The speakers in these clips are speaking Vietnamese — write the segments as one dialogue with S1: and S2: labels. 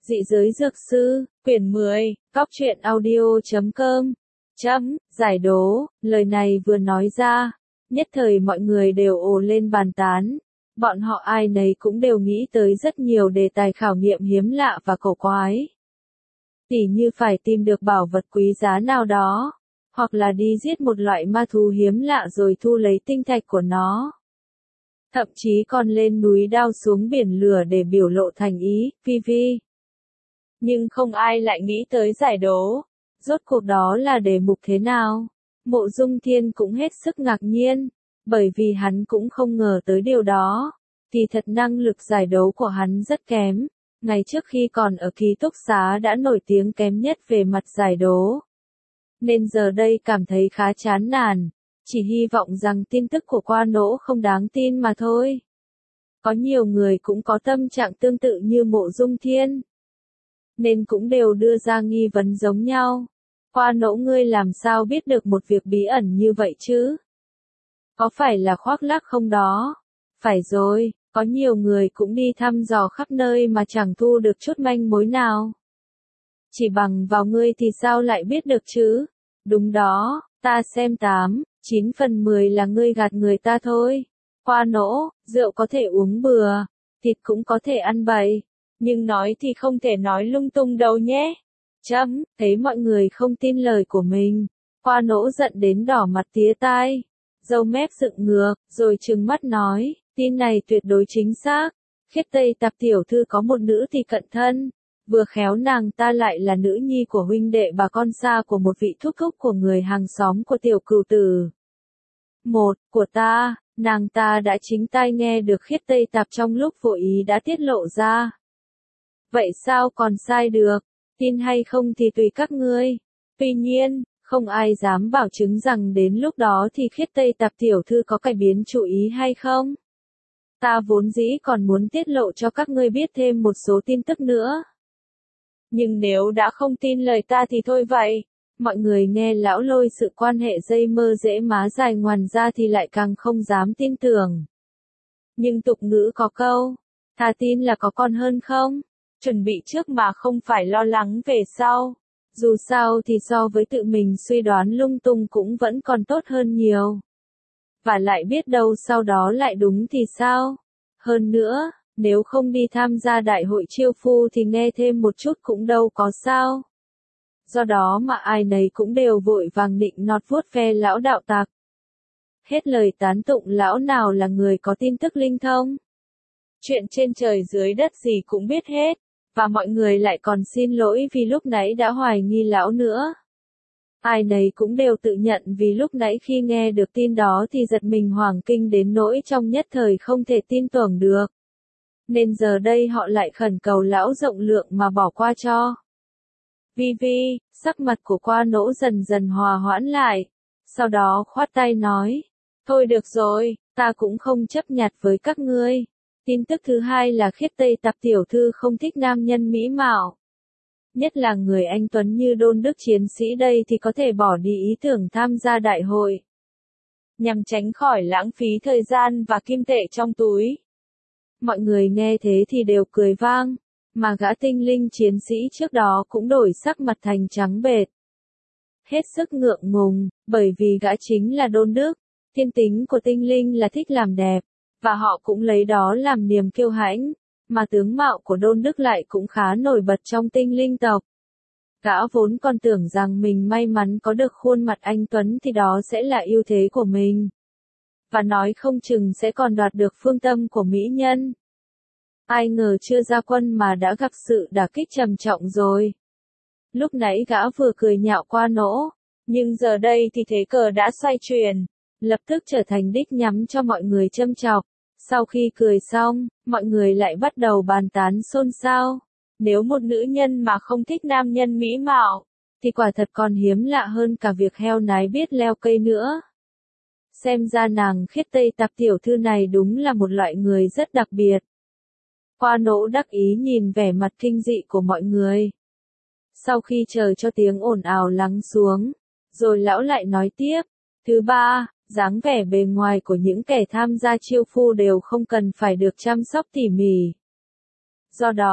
S1: Dị giới dược sư, quyển 10, cóc truyện audio.com. Giải đố, lời này vừa nói ra, nhất thời mọi người đều ồ lên bàn tán. Bọn họ ai nấy cũng đều nghĩ tới rất nhiều đề tài khảo nghiệm hiếm lạ và cổ quái. Tỉ như phải tìm được bảo vật quý giá nào đó, hoặc là đi giết một loại ma thú hiếm lạ rồi thu lấy tinh thạch của nó. Thậm chí còn lên núi đao xuống biển lửa để biểu lộ thành ý, PV. Nhưng không ai lại nghĩ tới giải đố. Rốt cuộc đó là đề mục thế nào? Mộ Dung Thiên cũng hết sức ngạc nhiên, bởi vì hắn cũng không ngờ tới điều đó. Kỳ thật năng lực giải đấu của hắn rất kém, ngày trước khi còn ở ký túc xá đã nổi tiếng kém nhất về mặt giải đố. Nên giờ đây cảm thấy khá chán nản, chỉ hy vọng rằng tin tức của Qua Nỗ không đáng tin mà thôi. Có nhiều người cũng có tâm trạng tương tự như Mộ Dung Thiên, nên cũng đều đưa ra nghi vấn giống nhau. Qua Nỗ ngươi làm sao biết được một việc bí ẩn như vậy chứ? Có phải là khoác lác không đó? Phải rồi, có nhiều người cũng đi thăm dò khắp nơi mà chẳng thu được chút manh mối nào. Chỉ bằng vào ngươi thì sao lại biết được chứ? Đúng đó, ta xem 9 phần 10 là ngươi gạt người ta thôi. Qua Nỗ, rượu có thể uống bừa, thịt cũng có thể ăn bậy, nhưng nói thì không thể nói lung tung đâu nhé. Thấy mọi người không tin lời của mình, Qua Nỗ giận đến đỏ mặt tía tai, râu mép dựng ngược, rồi trừng mắt nói, tin này tuyệt đối chính xác. Khiết Tây Tạp tiểu thư có một nữ thì cận thân, vừa khéo nàng ta lại là nữ nhi của huynh đệ bà con xa của một vị thúc thúc của người hàng xóm của tiểu cửu tử. Của ta, nàng ta đã chính tai nghe được Khiết Tây Tạp trong lúc vô ý đã tiết lộ ra. Vậy sao còn sai được? Tin hay không thì tùy các ngươi. Tuy nhiên, không ai dám bảo chứng rằng đến lúc đó thì Khiết Tây Tạp tiểu thư có cải biến chủ ý hay không. Ta vốn dĩ còn muốn tiết lộ cho các ngươi biết thêm một số tin tức nữa. Nhưng nếu đã không tin lời ta thì thôi vậy. Mọi người nghe lão Lôi sự quan hệ dây mơ dễ má dài ngoằn ra thì lại càng không dám tin tưởng. Nhưng tục ngữ có câu, thà tin là có còn hơn không? Chuẩn bị trước mà không phải lo lắng về sau. Dù sao thì so với tự mình suy đoán lung tung cũng vẫn còn tốt hơn nhiều. Và lại biết đâu sau đó lại đúng thì sao? Hơn nữa, nếu không đi tham gia đại hội chiêu phu thì nghe thêm một chút cũng đâu có sao. Do đó mà ai nấy cũng đều vội vàng nịnh nọt vuốt ve lão đạo tặc. Hết lời tán tụng lão nào là người có tin tức linh thông. Chuyện trên trời dưới đất gì cũng biết hết, và mọi người lại còn xin lỗi vì lúc nãy đã hoài nghi lão nữa. Ai nấy cũng đều tự nhận vì lúc nãy khi nghe được tin đó thì giật mình hoảng kinh đến nỗi trong nhất thời không thể tin tưởng được. Nên giờ đây họ lại khẩn cầu lão rộng lượng mà bỏ qua cho. Sắc mặt của Qua Nỗ dần dần hòa hoãn lại, sau đó khoát tay nói, thôi được rồi, ta cũng không chấp nhặt với các ngươi. Tin tức thứ hai là Khiết Tây Tạp tiểu thư không thích nam nhân mỹ mạo. Nhất là người anh tuấn như Đôn Đức chiến sĩ đây thì có thể bỏ đi ý tưởng tham gia đại hội. Nhằm tránh khỏi lãng phí thời gian và kim tệ trong túi. Mọi người nghe thế thì đều cười vang, mà gã tinh linh chiến sĩ trước đó cũng đổi sắc mặt thành trắng bệch. Hết sức ngượng ngùng, bởi vì gã chính là Đôn Đức, thiên tính của tinh linh là thích làm đẹp, và họ cũng lấy đó làm niềm kiêu hãnh, mà tướng mạo của Đôn Đức lại cũng khá nổi bật trong tinh linh tộc. Gã vốn còn tưởng rằng mình may mắn có được khuôn mặt anh tuấn thì đó sẽ là ưu thế của mình. Và nói không chừng sẽ còn đoạt được phương tâm của mỹ nhân. Ai ngờ chưa ra quân mà đã gặp sự đả kích trầm trọng rồi. Lúc nãy gã vừa cười nhạo Qua Nỗ, nhưng giờ đây thì thế cờ đã xoay chuyển, lập tức trở thành đích nhắm cho mọi người châm chọc. Sau khi cười xong, mọi người lại bắt đầu bàn tán xôn xao. Nếu một nữ nhân mà không thích nam nhân mỹ mạo, thì quả thật còn hiếm lạ hơn cả việc heo nái biết leo cây nữa. Xem ra nàng Khiết Tây Tạp tiểu thư này đúng là một loại người rất đặc biệt. Qua Nỗ đắc ý nhìn vẻ mặt kinh dị của mọi người. Sau khi chờ cho tiếng ồn ào lắng xuống, rồi lão lại nói tiếp. Thứ ba, dáng vẻ bề ngoài của những kẻ tham gia chiêu phu đều không cần phải được chăm sóc tỉ mỉ. Do đó,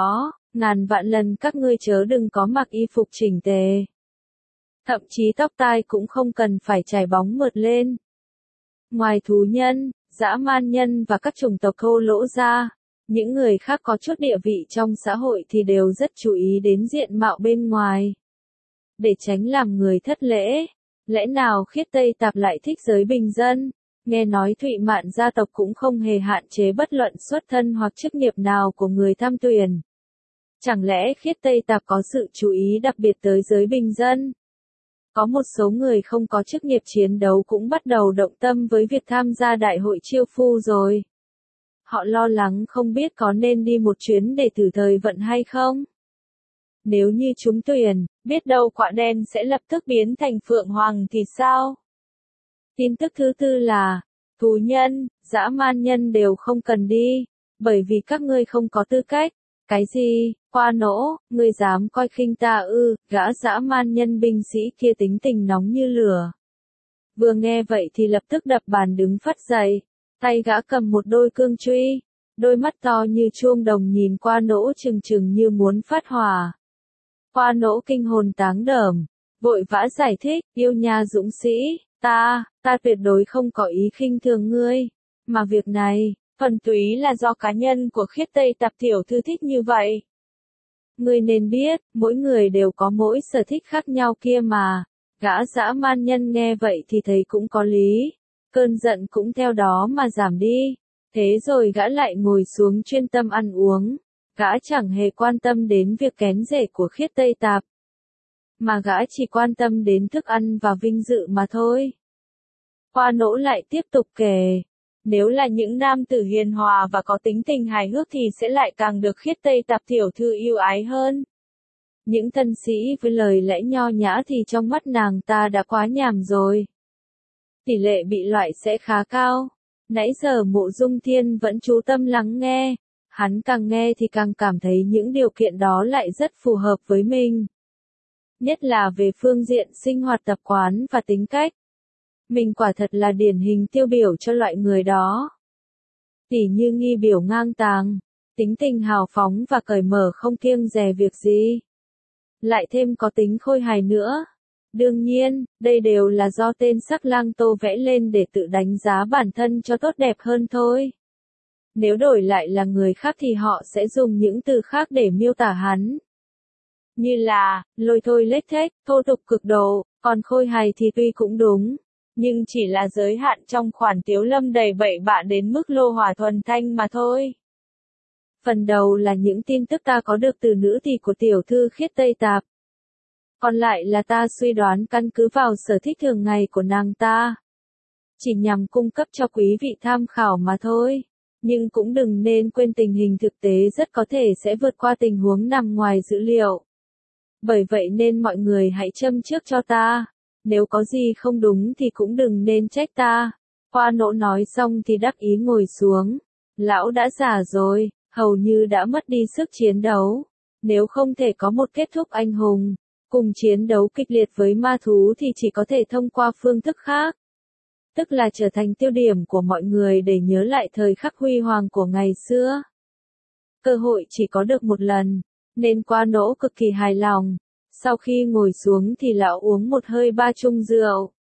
S1: ngàn vạn lần các ngươi chớ đừng có mặc y phục chỉnh tề. Thậm chí tóc tai cũng không cần phải chải bóng mượt lên. Ngoài thú nhân, dã man nhân và các chủng tộc thô lỗ ra, những người khác có chút địa vị trong xã hội thì đều rất chú ý đến diện mạo bên ngoài. Để tránh làm người thất lễ, lẽ nào Khiết Tây Tạp lại thích giới bình dân? Nghe nói Thụy Mạn gia tộc cũng không hề hạn chế bất luận xuất thân hoặc chức nghiệp nào của người tham tuyển. Chẳng lẽ Khiết Tây Tạp có sự chú ý đặc biệt tới giới bình dân? Có một số người không có chức nghiệp chiến đấu cũng bắt đầu động tâm với việc tham gia đại hội chiêu phu rồi. Họ lo lắng không biết có nên đi một chuyến để thử thời vận hay không. Nếu như trúng tuyển, biết đâu quả đen sẽ lập tức biến thành phượng hoàng thì sao? Tin tức thứ tư là, thú nhân, dã man nhân đều không cần đi, bởi vì các ngươi không có tư cách. Cái gì, Qua Nỗ, ngươi dám coi khinh ta ư? Gã dã man nhân binh sĩ kia tính tình nóng như lửa. Vừa nghe vậy thì lập tức đập bàn đứng phắt dậy, tay gã cầm một đôi cương truy, đôi mắt to như chuông đồng nhìn Qua Nỗ trừng trừng như muốn phát hỏa. Qua Nỗ kinh hồn táng đờm, vội vã giải thích, yêu nha dũng sĩ, ta tuyệt đối không có ý khinh thường ngươi, mà việc này, thuần túy là do cá nhân của Khiết Tây Tạp tiểu thư thích như vậy. Ngươi nên biết, mỗi người đều có mỗi sở thích khác nhau kia mà. Gã dã man nhân nghe vậy thì thấy cũng có lý, cơn giận cũng theo đó mà giảm đi. Thế rồi gã lại ngồi xuống chuyên tâm ăn uống, gã chẳng hề quan tâm đến việc kén rể của Khiết Tây Tạp, mà gã chỉ quan tâm đến thức ăn và vinh dự mà thôi. Qua Nỗ lại tiếp tục kể, nếu là những nam tử hiền hòa và có tính tình hài hước thì sẽ lại càng được Khiết Tây Tạp tiểu thư yêu ái hơn. Những thân sĩ với lời lẽ nho nhã thì trong mắt nàng ta đã quá nhàm rồi. Tỷ lệ bị loại sẽ khá cao. Nãy giờ Mộ Dung Thiên vẫn chú tâm lắng nghe, hắn càng nghe thì càng cảm thấy những điều kiện đó lại rất phù hợp với mình. Nhất là về phương diện sinh hoạt tập quán và tính cách. Mình quả thật là điển hình tiêu biểu cho loại người đó. Tỉ như nghi biểu ngang tàng, tính tình hào phóng và cởi mở không kiêng dè việc gì. Lại thêm có tính khôi hài nữa. Đương nhiên, đây đều là do tên Sắc Lang Tô vẽ lên để tự đánh giá bản thân cho tốt đẹp hơn thôi. Nếu đổi lại là người khác thì họ sẽ dùng những từ khác để miêu tả hắn. Như là, lôi thôi lếch thếch, thô tục cực độ, còn khôi hài thì tuy cũng đúng, nhưng chỉ là giới hạn trong khoản tiếu lâm đầy bậy bạ đến mức lô hỏa thuần thanh mà thôi. Phần đầu là những tin tức ta có được từ nữ tỳ của tiểu thư Khiết Tây Tạp. Còn lại là ta suy đoán căn cứ vào sở thích thường ngày của nàng ta. Chỉ nhằm cung cấp cho quý vị tham khảo mà thôi. Nhưng cũng đừng nên quên tình hình thực tế rất có thể sẽ vượt qua tình huống nằm ngoài dữ liệu. Bởi vậy nên mọi người hãy châm trước cho ta. Nếu có gì không đúng thì cũng đừng nên trách ta. Qua Nỗ nói xong thì đắc ý ngồi xuống. Lão đã già rồi, hầu như đã mất đi sức chiến đấu. Nếu không thể có một kết thúc anh hùng, cùng chiến đấu kịch liệt với ma thú thì chỉ có thể thông qua phương thức khác. Tức là trở thành tiêu điểm của mọi người để nhớ lại thời khắc huy hoàng của ngày xưa. Cơ hội chỉ có được một lần, nên Qua Nỗ cực kỳ hài lòng. Sau khi ngồi xuống thì lão uống một hơi 3 chung rượu.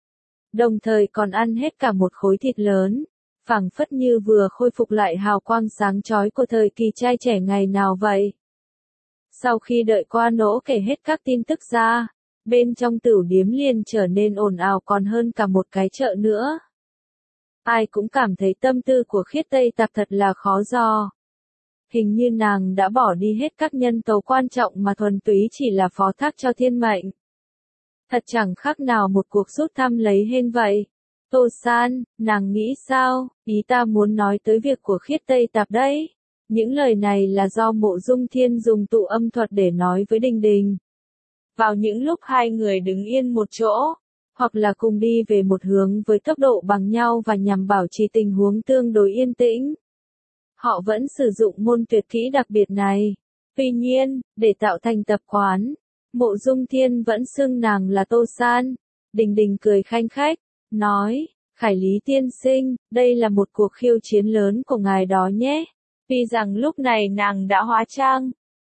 S1: Đồng thời còn ăn hết cả một khối thịt lớn, phảng phất như vừa khôi phục lại hào quang sáng chói của thời kỳ trai trẻ ngày nào vậy. Sau khi đợi Qua Nỗ kể hết các tin tức ra, bên trong tửu điếm liền trở nên ồn ào còn hơn cả một cái chợ nữa. Ai cũng cảm thấy tâm tư của Khiết Tây Tạp thật là khó dò. Hình như nàng đã bỏ đi hết các nhân tố quan trọng mà thuần túy chỉ là phó thác cho thiên mệnh. Thật chẳng khác nào một cuộc rút thăm lấy hên vậy. Tô San, nàng nghĩ sao? Ý ta muốn nói tới việc của Khiết Tây Tạp đấy. Những lời này là do Mộ Dung Thiên dùng tụ âm thuật để nói với Đình Đình. Vào những lúc hai người đứng yên một chỗ, hoặc là cùng đi về một hướng với tốc độ bằng nhau và nhằm bảo trì tình huống tương đối yên tĩnh. Họ vẫn sử dụng môn tuyệt kỹ đặc biệt này. Tuy nhiên, để tạo thành tập quán, Mộ Dung Thiên vẫn xưng nàng là Tô San. Đình Đình cười khanh khách, nói, Khải Lý tiên sinh, đây là một cuộc khiêu chiến lớn của ngài đó nhé. Tuy rằng lúc này nàng đã hóa trang,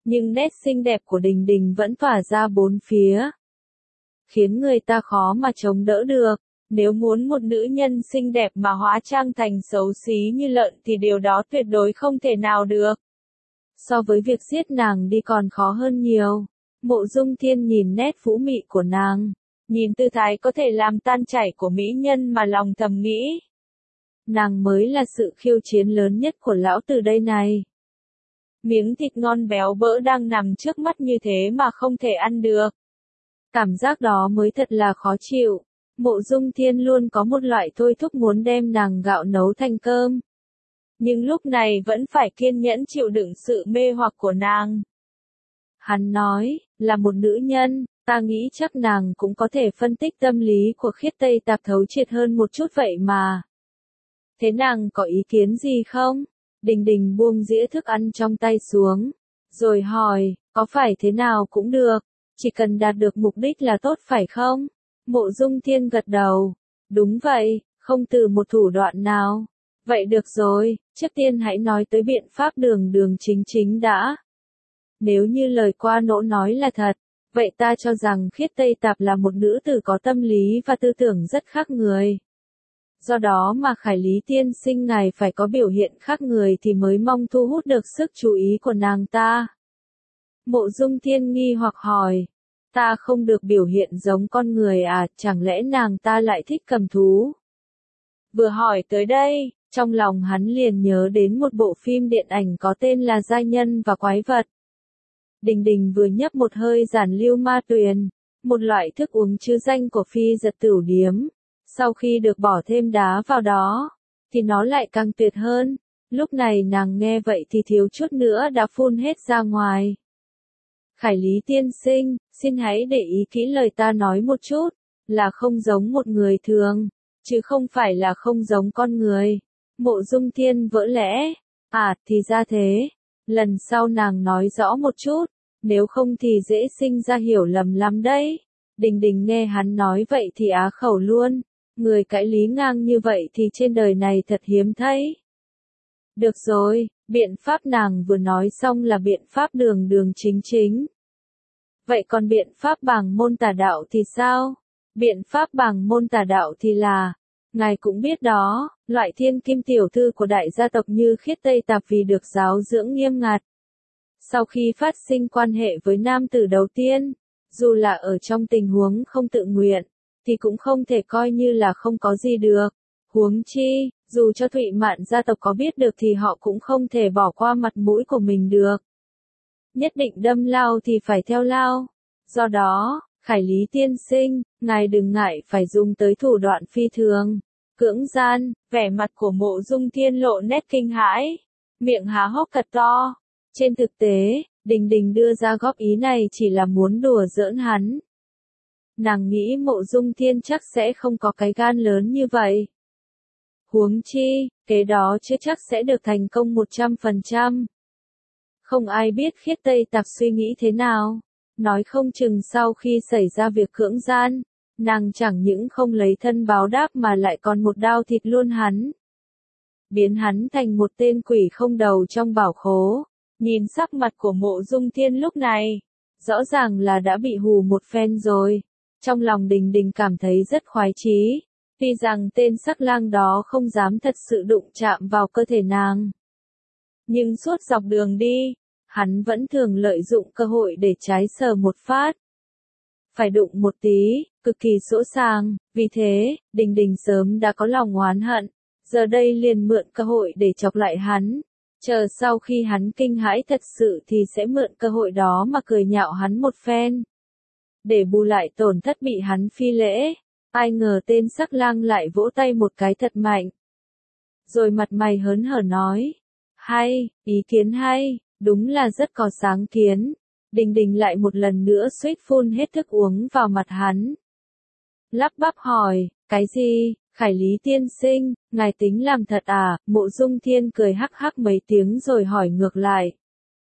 S1: nhưng nét xinh đẹp của Đình Đình vẫn tỏa ra bốn phía, khiến người ta khó mà chống đỡ được. Nếu muốn một nữ nhân xinh đẹp mà hóa trang thành xấu xí như lợn thì điều đó tuyệt đối không thể nào được. So với việc giết nàng đi còn khó hơn nhiều. Mộ Dung Thiên nhìn nét vũ mị của nàng, nhìn tư thái có thể làm tan chảy của mỹ nhân mà lòng thầm nghĩ. Nàng mới là sự khiêu chiến lớn nhất của lão từ đây này. Miếng thịt ngon béo bỡ đang nằm trước mắt như thế mà không thể ăn được. Cảm giác đó mới thật là khó chịu. Mộ Dung Thiên luôn có một loại thôi thúc muốn đem nàng gạo nấu thành cơm. Nhưng lúc này vẫn phải kiên nhẫn chịu đựng sự mê hoặc của nàng. Hắn nói, là một nữ nhân, ta nghĩ chắc nàng cũng có thể phân tích tâm lý của Khiết Tây Tạp thấu triệt hơn một chút vậy mà. Thế nàng có ý kiến gì không? Đình Đình buông dĩa thức ăn trong tay xuống, rồi hỏi, có phải thế nào cũng được, chỉ cần đạt được mục đích là tốt phải không? Mộ Dung Thiên gật đầu, đúng vậy, không từ một thủ đoạn nào. Vậy được rồi, trước tiên hãy nói tới biện pháp đường đường chính chính đã. Nếu như lời qua nỗ nói là thật, vậy ta cho rằng Khiết Tây Tạp là một nữ tử có tâm lý và tư tưởng rất khác người. Do đó mà Khải Lý tiên sinh ngài phải có biểu hiện khác người thì mới mong thu hút được sức chú ý của nàng ta. Mộ Dung Thiên nghi hoặc hỏi, ta không được biểu hiện giống con người à, chẳng lẽ nàng ta lại thích cầm thú? Vừa hỏi tới đây, trong lòng hắn liền nhớ đến một bộ phim điện ảnh có tên là Giai Nhân và Quái Vật. Đình Đình vừa nhấp một hơi giản lưu ma tuyền, một loại thức uống chứa danh của phi giật tửu điếm. Sau khi được bỏ thêm đá vào đó, thì nó lại càng tuyệt hơn. Lúc này nàng nghe vậy thì thiếu chút nữa đã phun hết ra ngoài. Khải Lý tiên sinh, xin hãy để ý kỹ lời ta nói một chút, là không giống một người thường, chứ không phải là không giống con người. Mộ Dung Thiên vỡ lẽ, à thì ra thế, lần sau nàng nói rõ một chút, nếu không thì dễ sinh ra hiểu lầm lắm đấy. Đình Đình nghe hắn nói vậy thì á khẩu luôn. Người cãi lý ngang như vậy thì trên đời này thật hiếm thấy. Được rồi, biện pháp nàng vừa nói xong là biện pháp đường đường chính chính. Vậy còn biện pháp bàng môn tà đạo thì sao? Biện pháp bàng môn tà đạo thì là, ngài cũng biết đó, loại thiên kim tiểu thư của đại gia tộc như Khiết Tây Tạp vì được giáo dưỡng nghiêm ngặt. Sau khi phát sinh quan hệ với nam tử đầu tiên, dù là ở trong tình huống không tự nguyện, thì cũng không thể coi như là không có gì được. Huống chi, dù cho Thụy Mạn gia tộc có biết được thì họ cũng không thể bỏ qua mặt mũi của mình được. Nhất định đâm lao thì phải theo lao. Do đó, Khải Lý tiên sinh, ngài đừng ngại phải dùng tới thủ đoạn phi thường. Cưỡng gian, vẻ mặt của Mộ Dung Thiên lộ nét kinh hãi, miệng há hốc thật to. Trên thực tế, Đình Đình đưa ra góp ý này chỉ là muốn đùa giỡn hắn. Nàng nghĩ Mộ Dung Thiên chắc sẽ không có cái gan lớn như vậy. Huống chi, kế đó chưa chắc sẽ được thành công 100%. Không ai biết Khiết Tây Tạp suy nghĩ thế nào. Nói không chừng sau khi xảy ra việc cưỡng gian, nàng chẳng những không lấy thân báo đáp mà lại còn một đao thịt luôn hắn. Biến hắn thành một tên quỷ không đầu trong bảo khố. Nhìn sắc mặt của Mộ Dung Thiên lúc này, rõ ràng là đã bị hù một phen rồi. Trong lòng Đình Đình cảm thấy rất khoái chí, tuy rằng tên sắc lang đó không dám thật sự đụng chạm vào cơ thể nàng. Nhưng suốt dọc đường đi, hắn vẫn thường lợi dụng cơ hội để trái sờ một phát. Phải đụng một tí, cực kỳ sỗ sàng, vì thế, Đình Đình sớm đã có lòng oán hận, giờ đây liền mượn cơ hội để chọc lại hắn. Chờ sau khi hắn kinh hãi thật sự thì sẽ mượn cơ hội đó mà cười nhạo hắn một phen. Để bù lại tổn thất bị hắn phi lễ, ai ngờ tên sắc lang lại vỗ tay một cái thật mạnh. Rồi mặt mày hớn hở nói, hay, ý kiến hay, đúng là rất có sáng kiến. Đình Đình lại một lần nữa suýt phun hết thức uống vào mặt hắn. Lắp bắp hỏi, cái gì, Khải Lý tiên sinh, ngài tính làm thật à? Mộ Dung Thiên cười hắc hắc mấy tiếng rồi hỏi ngược lại.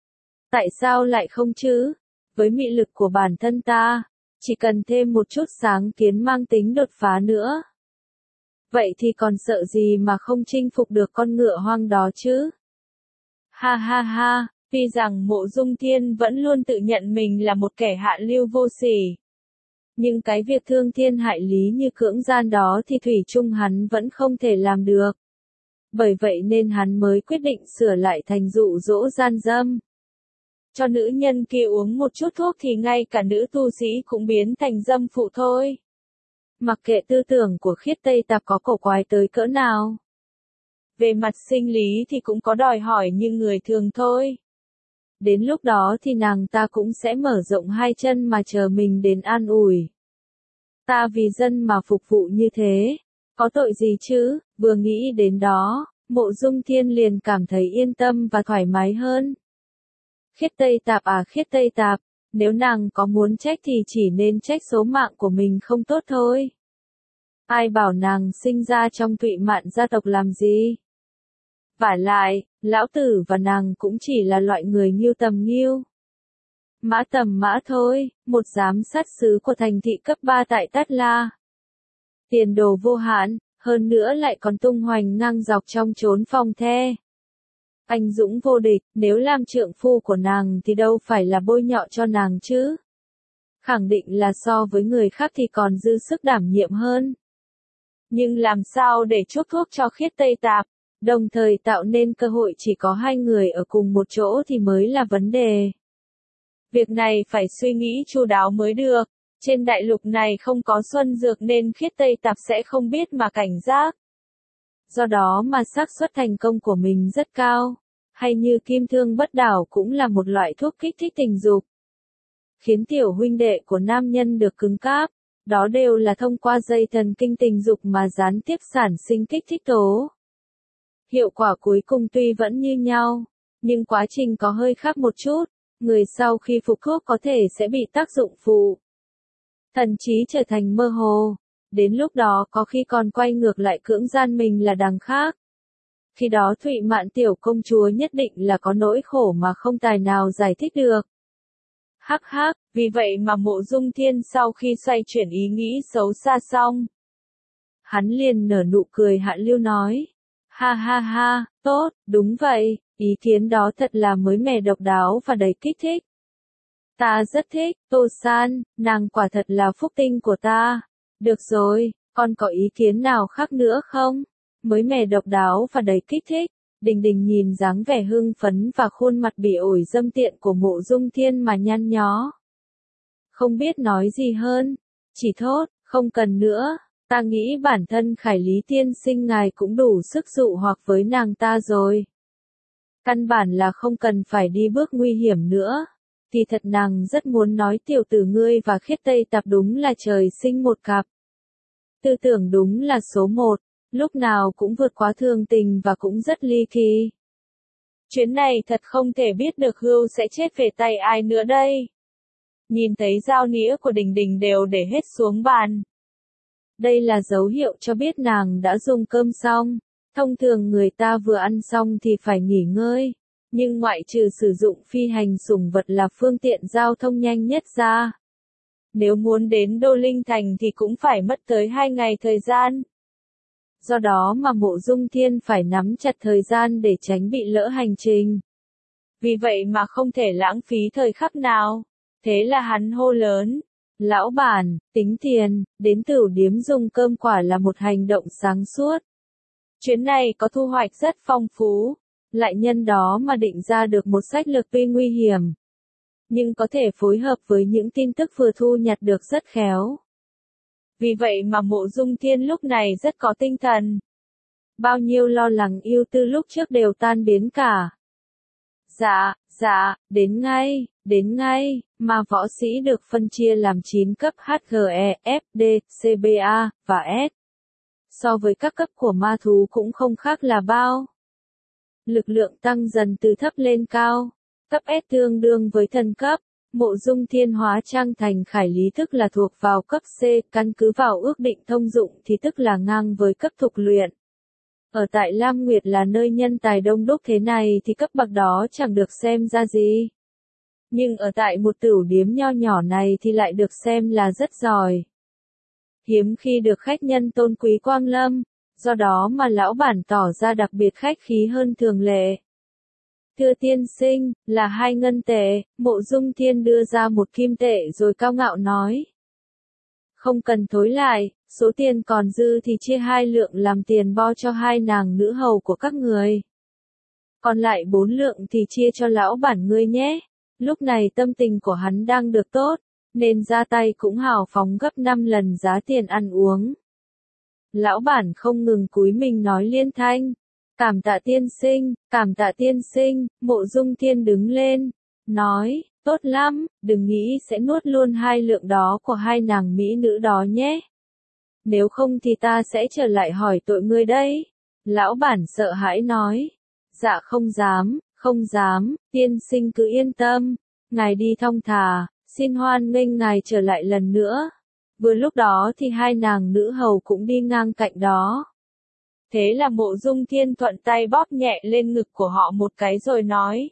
S1: Tại sao lại không chứ? Với mị lực của bản thân ta, chỉ cần thêm một chút sáng kiến mang tính đột phá nữa. Vậy thì còn sợ gì mà không chinh phục được con ngựa hoang đó chứ? Ha ha ha, Tuy rằng Mộ Dung Thiên vẫn luôn tự nhận mình là một kẻ hạ lưu vô sỉ. Nhưng cái việc thương thiên hại lý như cưỡng gian đó thì thủy chung hắn vẫn không thể làm được. Bởi vậy nên hắn mới quyết định sửa lại thành dụ dỗ gian dâm. Cho nữ nhân kia uống một chút thuốc thì ngay cả nữ tu sĩ cũng biến thành dâm phụ thôi. Mặc kệ tư tưởng của Khiết Tây Tạp có cổ quái tới cỡ nào. Về mặt sinh lý thì cũng có đòi hỏi như người thường thôi. Đến lúc đó thì nàng ta cũng sẽ mở rộng hai chân mà chờ mình đến an ủi. Ta vì dân mà phục vụ như thế, có tội gì chứ, vừa nghĩ đến đó, Mộ Dung Thiên liền cảm thấy yên tâm và thoải mái hơn. Khiết Tây Tạp à Khiết Tây Tạp, nếu nàng có muốn trách thì chỉ nên trách số mạng của mình không tốt thôi. Ai bảo nàng sinh ra trong Thụy Mạn gia tộc làm gì? Vả lại, lão tử và nàng cũng chỉ là loại người nghiêu tầm nghiêu. Mã tầm mã thôi, một giám sát sứ của thành thị cấp 3 tại Tát La. Tiền đồ vô hạn, hơn nữa lại còn tung hoành ngang dọc trong chốn phong the. Anh dũng vô địch, nếu làm trượng phu của nàng thì đâu phải là bôi nhọ cho nàng chứ. Khẳng định là so với người khác thì còn dư sức đảm nhiệm hơn. Nhưng làm sao để chuốc thuốc cho Khiết Tây Tạp, đồng thời tạo nên cơ hội chỉ có hai người ở cùng một chỗ thì mới là vấn đề. Việc này phải suy nghĩ chu đáo mới được. Trên đại lục này không có xuân dược nên Khiết Tây Tạp sẽ không biết mà cảnh giác. Do đó mà xác suất thành công của mình rất cao. Hay như kim thương bất đảo cũng là một loại thuốc kích thích tình dục. Khiến tiểu huynh đệ của nam nhân được cứng cáp. Đó đều là thông qua dây thần kinh tình dục mà gián tiếp sản sinh kích thích tố. Hiệu quả cuối cùng tuy vẫn như nhau, nhưng quá trình có hơi khác một chút. Người sau khi phục thuốc có thể sẽ bị tác dụng phụ. Thần trí trở thành mơ hồ. Đến lúc đó có khi còn quay ngược lại cưỡng gian mình là đằng khác. Khi đó Thụy Mạn tiểu công chúa nhất định là có nỗi khổ mà không tài nào giải thích được. Hắc hắc, vì vậy mà Mộ Dung Thiên sau khi xoay chuyển ý nghĩ xấu xa xong. Hắn liền nở nụ cười hạ lưu nói. Ha ha ha, tốt, đúng vậy, ý kiến đó thật là mới mẻ độc đáo và đầy kích thích. Ta rất thích, Tô San, nàng quả thật là phúc tinh của ta. Được rồi, con có ý kiến nào khác nữa không? Mới mẻ độc đáo và đầy kích thích. Đình Đình nhìn dáng vẻ hưng phấn và khuôn mặt bị ổi dâm tiện của Mộ Dung Thiên mà nhăn nhó. Không biết nói gì hơn. Chỉ thốt, không cần nữa. Ta nghĩ bản thân Khải Lý tiên sinh ngài cũng đủ sức dụ hoặc với nàng ta rồi. Căn bản là không cần phải đi bước nguy hiểm nữa. Thì thật nàng rất muốn nói tiểu tử ngươi và Khiết Tây Tạp đúng là trời sinh một cặp. Tư tưởng đúng là số một, lúc nào cũng vượt quá thường tình và cũng rất ly kỳ. Chuyến này thật không thể biết được Hưu sẽ chết về tay ai nữa đây. Nhìn thấy dao nĩa của Đình Đình đều để hết xuống bàn. Đây là dấu hiệu cho biết nàng đã dùng cơm xong. Thông thường người ta vừa ăn xong thì phải nghỉ ngơi. Nhưng ngoại trừ sử dụng phi hành sủng vật là phương tiện giao thông nhanh nhất ra. Nếu muốn đến Đô Linh Thành thì cũng phải mất tới 2 ngày thời gian. Do đó mà Mộ Dung Thiên phải nắm chặt thời gian để tránh bị lỡ hành trình. Vì vậy mà không thể lãng phí thời khắc nào. Thế là hắn hô lớn. Lão bản, tính tiền, đến Tửu điếm dùng cơm quả là một hành động sáng suốt. Chuyến này có thu hoạch rất phong phú. Lại nhân đó mà định ra được một sách lược tuy nguy hiểm. Nhưng có thể phối hợp với những tin tức vừa thu nhặt được rất khéo. Vì vậy mà Mộ Dung Thiên lúc này rất có tinh thần. Bao nhiêu lo lắng ưu tư lúc trước đều tan biến cả. Dạ, đến ngay, mà võ sĩ được phân chia làm 9 cấp HGE, FD, CBA, và S. So với các cấp của ma thú cũng không khác là bao. Lực lượng tăng dần từ thấp lên cao. Cấp S tương đương với thần cấp. Mộ Dung Thiên hóa trang thành Khải Lý tức là thuộc vào cấp C, căn cứ vào ước định thông dụng thì tức là ngang với cấp thục luyện. Ở tại Lam Nguyệt là nơi nhân tài đông đúc thế này thì cấp bậc đó chẳng được xem ra gì. Nhưng ở tại một tửu điếm nho nhỏ này thì lại được xem là rất giỏi. Hiếm khi được khách nhân tôn quý quang lâm, do đó mà lão bản tỏ ra đặc biệt khách khí hơn thường lệ. Thưa tiên sinh, là 2 ngân tệ, Mộ Dung Thiên đưa ra 1 kim tệ rồi cao ngạo nói. Không cần thối lại, số tiền còn dư thì chia 2 lượng làm tiền bo cho 2 nàng nữ hầu của các người. Còn lại 4 lượng thì chia cho lão bản ngươi nhé. Lúc này tâm tình của hắn đang được tốt, nên ra tay cũng hào phóng gấp 5 lần giá tiền ăn uống. Lão bản không ngừng cúi mình nói liên thanh. Cảm tạ tiên sinh, Mộ Dung Thiên đứng lên, nói, tốt lắm, đừng nghĩ sẽ nuốt luôn 2 lượng đó của 2 nàng mỹ nữ đó nhé. Nếu không thì ta sẽ trở lại hỏi tội ngươi đấy. Lão bản sợ hãi nói, dạ không dám, tiên sinh cứ yên tâm, ngài đi thong thả, xin hoan nghênh ngài trở lại lần nữa. Vừa lúc đó thì 2 nàng nữ hầu cũng đi ngang cạnh đó. Thế là Mộ Dung Thiên thuận tay bóp nhẹ lên ngực của họ một cái rồi nói.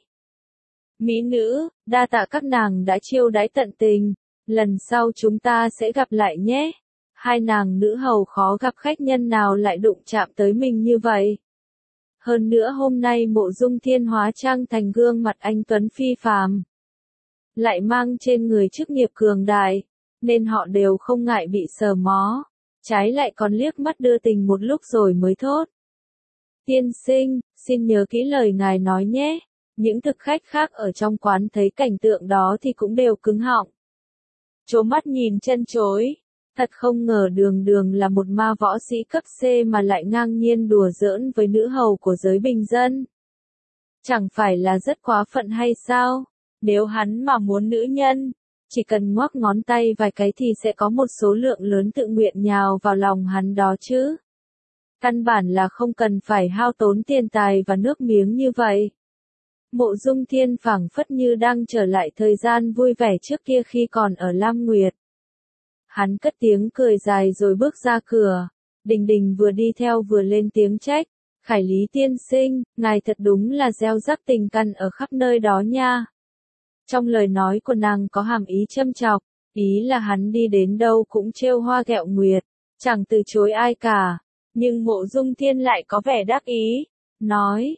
S1: Mỹ nữ, đa tạ các nàng đã chiêu đãi tận tình, lần sau chúng ta sẽ gặp lại nhé. 2 nàng nữ hầu khó gặp khách nhân nào lại đụng chạm tới mình như vậy. Hơn nữa hôm nay Mộ Dung Thiên hóa trang thành gương mặt anh tuấn phi phàm, lại mang trên người chức nghiệp cường đại, nên họ đều không ngại bị sờ mó, trái lại còn liếc mắt đưa tình một lúc rồi mới thốt. Tiên sinh, xin nhớ kỹ lời ngài nói nhé. Những thực khách khác ở trong quán thấy cảnh tượng đó thì cũng đều cứng họng, trố mắt nhìn chân chối. Thật không ngờ Đường Đường là một ma võ sĩ cấp C mà lại ngang nhiên đùa giỡn với nữ hầu của giới bình dân. Chẳng phải là rất quá phận hay sao? Nếu hắn mà muốn nữ nhân, chỉ cần ngoắc ngón tay vài cái thì sẽ có một số lượng lớn tự nguyện nhào vào lòng hắn đó chứ. Căn bản là không cần phải hao tốn tiền tài và nước miếng như vậy. Mộ Dung Thiên phảng phất như đang trở lại thời gian vui vẻ trước kia khi còn ở Lam Nguyệt. Hắn cất tiếng cười dài rồi bước ra cửa. Đình Đình vừa đi theo vừa lên tiếng trách. Khải Lý tiên sinh, ngài thật đúng là gieo rắc tình căn ở khắp nơi đó nha. Trong lời nói của nàng có hàm ý châm chọc, ý là hắn đi đến đâu cũng trêu hoa ghẹo nguyệt, chẳng từ chối ai cả. Nhưng Mộ Dung Thiên lại có vẻ đắc ý, nói,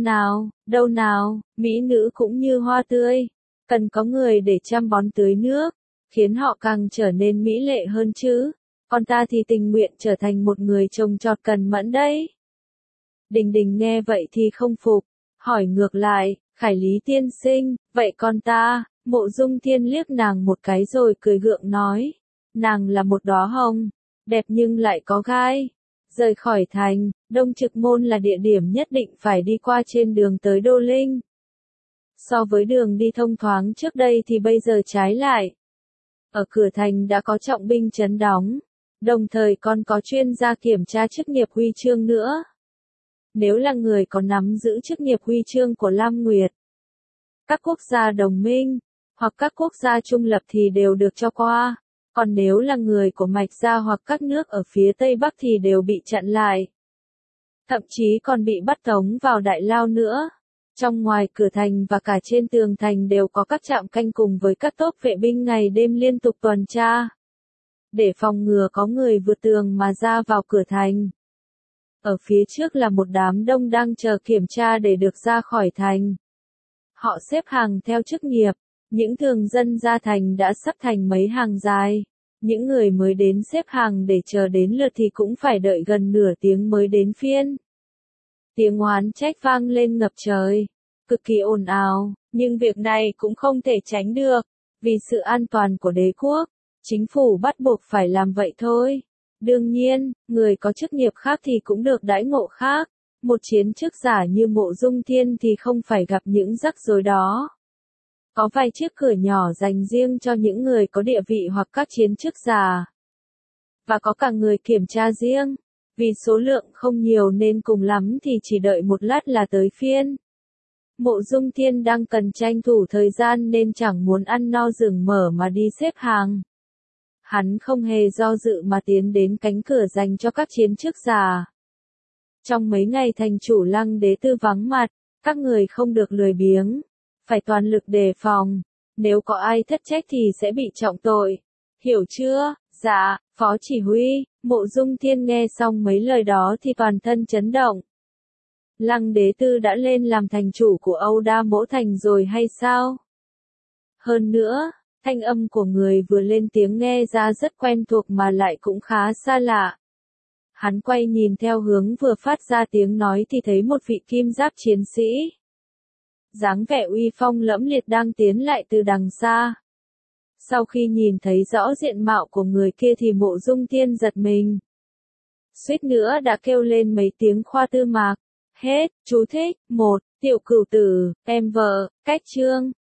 S1: đâu nào, mỹ nữ cũng như hoa tươi, cần có người để chăm bón tưới nước, khiến họ càng trở nên mỹ lệ hơn chứ, còn ta thì tình nguyện trở thành một người trồng trọt cần mẫn đấy. Đình Đình nghe vậy thì không phục, hỏi ngược lại, Khải Lý tiên sinh, vậy con ta? Mộ Dung Thiên liếc nàng một cái rồi cười gượng nói, nàng là một đóa hồng, đẹp nhưng lại có gai. Rời khỏi thành, Đông Trực Môn là địa điểm nhất định phải đi qua trên đường tới Đô Linh. So với đường đi thông thoáng trước đây thì bây giờ trái lại. Ở cửa thành đã có trọng binh trấn đóng, đồng thời còn có chuyên gia kiểm tra chức nghiệp huy chương nữa. Nếu là người có nắm giữ chức nghiệp huy chương của Lam Nguyệt, các quốc gia đồng minh, hoặc các quốc gia trung lập thì đều được cho qua. Còn nếu là người của Mạch Gia hoặc các nước ở phía Tây Bắc thì đều bị chặn lại. Thậm chí còn bị bắt tống vào đại lao nữa. Trong ngoài cửa thành và cả trên tường thành đều có các trạm canh cùng với các tốp vệ binh ngày đêm liên tục tuần tra. Để phòng ngừa có người vượt tường mà ra vào cửa thành. Ở phía trước là một đám đông đang chờ kiểm tra để được ra khỏi thành. Họ xếp hàng theo chức nghiệp. Những thường dân ra thành đã sắp thành mấy hàng dài. Những người mới đến xếp hàng để chờ đến lượt thì cũng phải đợi gần nửa tiếng mới đến phiên. Tiếng oán trách vang lên ngập trời, cực kỳ ồn ào, nhưng việc này cũng không thể tránh được. Vì sự an toàn của đế quốc, chính phủ bắt buộc phải làm vậy thôi. Đương nhiên, người có chức nghiệp khác thì cũng được đãi ngộ khác. Một chiến chức giả như Mộ Dung Thiên thì không phải gặp những rắc rối đó. Có vài chiếc cửa nhỏ dành riêng cho những người có địa vị hoặc các chiến chức giả. Và có cả người kiểm tra riêng. Vì số lượng không nhiều nên cùng lắm thì chỉ đợi một lát là tới phiên. Mộ Dung Thiên đang cần tranh thủ thời gian nên chẳng muốn ăn no rừng mở mà đi xếp hàng. Hắn không hề do dự mà tiến đến cánh cửa dành cho các chiến chức giả. Trong mấy ngày thành chủ Lăng Đế Tư vắng mặt, các người không được lười biếng. Phải toàn lực đề phòng, nếu có ai thất trách thì sẽ bị trọng tội. Hiểu chưa? Dạ, Phó Chỉ huy. Mộ Dung Thiên nghe xong mấy lời đó thì toàn thân chấn động. Lăng Đế Tư đã lên làm thành chủ của Âu Đa Mỗ Thành rồi hay sao? Hơn nữa, thanh âm của người vừa lên tiếng nghe ra rất quen thuộc mà lại cũng khá xa lạ. Hắn quay nhìn theo hướng vừa phát ra tiếng nói thì thấy một vị kim giáp chiến sĩ. Dáng vẻ uy phong lẫm liệt đang tiến lại từ đằng xa. Sau khi nhìn thấy rõ diện mạo của người kia thì Mộ Dung Thiên giật mình. Suýt nữa đã kêu lên mấy tiếng khoa tư mạc. Hết, chú thích, 1, tiểu cửu tử, em vợ, cách chương.